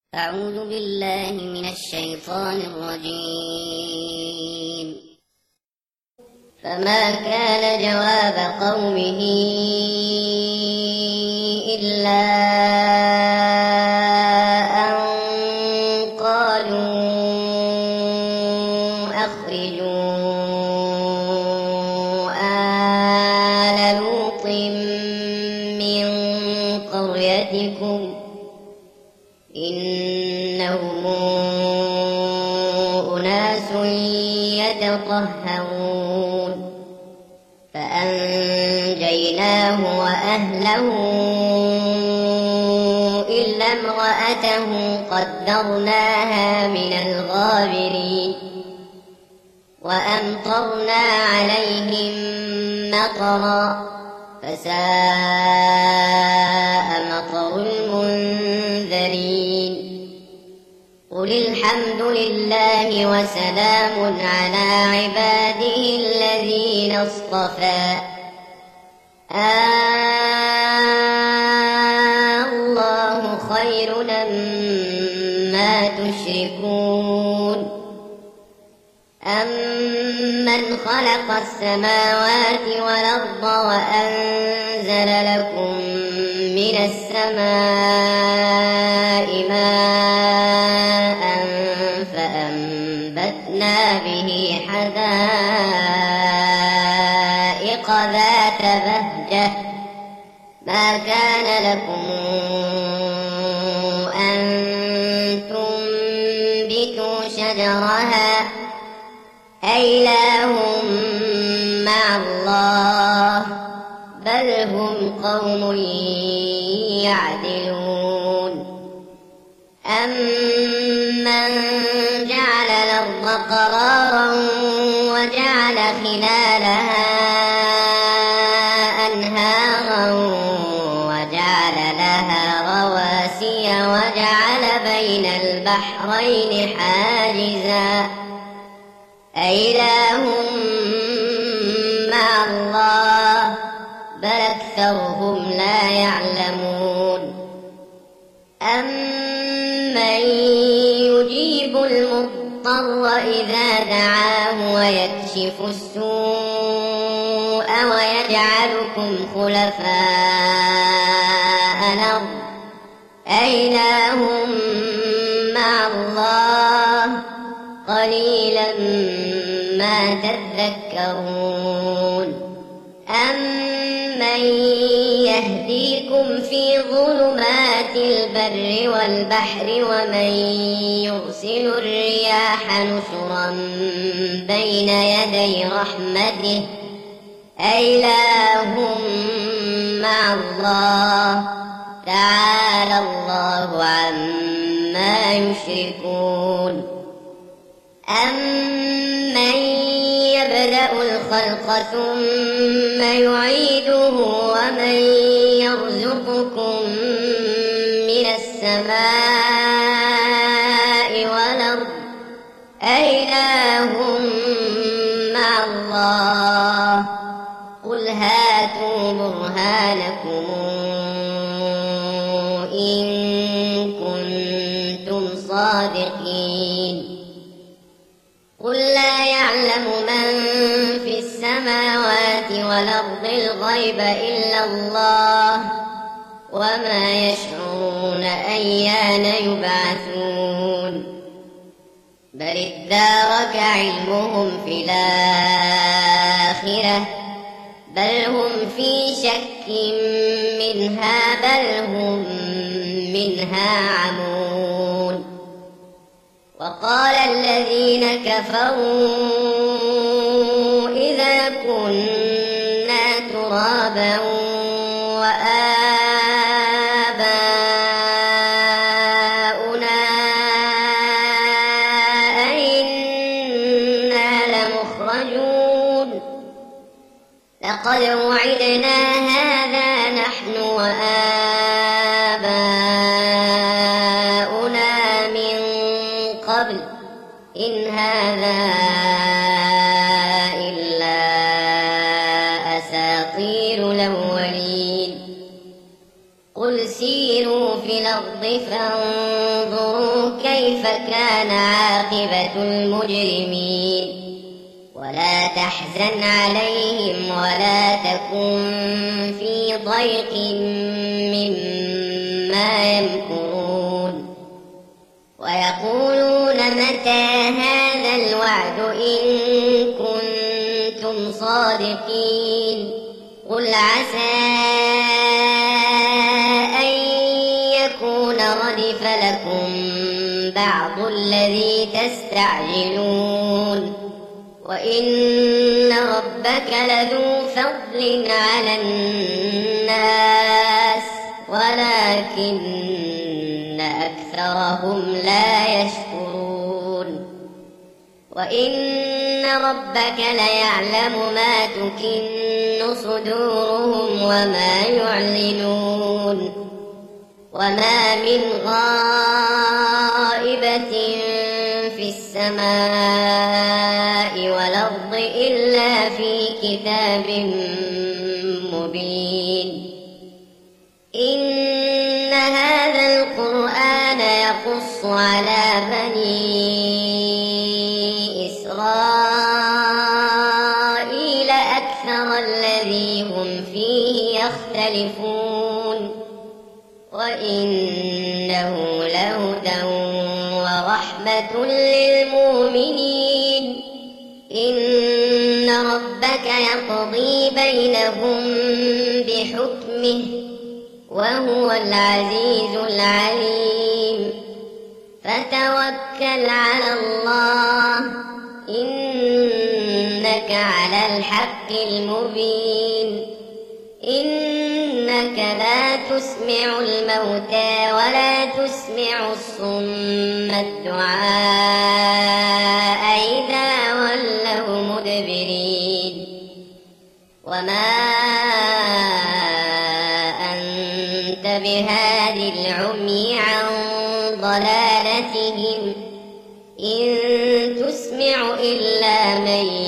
أعوذ بالله من الشيطان الرجيم. فما كان جواب قومه إلا أن قالوا أخرجوا آل لوط من قريتكم إنهم أناس يتطهرون. فأنجيناه وأهله إلا امرأته قدرناها من الغابرين. وأمطرنا عليهم مطرا فساء مطر المنذرين. قل الحمد لله وسلام على عباده الذين اصطفى. الله خير أما تشركون. أمن خلق السماوات والأرض وأنزل لكم من السماء ماء فأنبتنا به حدائق ذات بهجة ما كان لكم أن تنبتوا شجرها أإله مع الله بل هم قوم يعدلون. أمن جعل الأرض قرارا وجعل خلالها أنهارا وجعل لها رواسي وجعل بين البحرين حاجزا أإله مع الله بل أكثرهم لا يعلمون. أمن يجيب المضطر إذا دعاه ويكشف السوء ويجعلكم خلفاء الأرض أإله مع الله قليلا ما تذكرون. أمن يهديكم في ظلمات البر والبحر ومن يرسل الرياح نشرا بين يدي رحمته أإله مع الله تعالى الله عما يشركون. أمن يبدأ الخلق ثم يعيده ومن يرزقكم من السماء والأرض أإله مع الله قل هاتوا برهانكم إن كنتم صادقين. قل لا يعلم من في السماوات والأرض الغيب إلا الله وما يشعرون أيان يبعثون. بل ادارك علمهم في الآخرة بل هم في شك منها بل هم منها عمون. وقال الذين كفروا إذا كنا ترابا وآباؤنا أئنا لمخرجون. لقد وعدنا هذا نحن وآباؤنا من قبل إن هذا إلا أساطير الأولين. قل سيروا في الأرض فانظروا فانظروا كيف كان عاقبة المجرمين ولا تحزن عليهم ولا تكن في ضيق مما يمكرون ويقولون متى هذا الوعد إن كنتم صادقين قل عسى أن يكون ردف لكم بعض الذي تستعجلون وإن ربك لذو فضل على الناس ولكن أكثرهم لا يشكرون وإن ربك ليعلم ما تكن صدورهم وما يعلنون وما من غائبة في السماء والأرض إلا في كتاب مبين إن هذا القرآن يقص على بني إسرائيل أكثر الذي هم فيه يختلفون وإنه لهدى ورحمة للمؤمنين إن ربك يقضي بينهم بحكمه وهو العزيز العليم فتوكل على الله إنك على الحق المبين إنك لا تسمع الموتى ولا تسمع الصم الدعاء إذا ولوا مدبرين وما أنت بهاد العمي عن ضلالتهم إن تسمع إلا من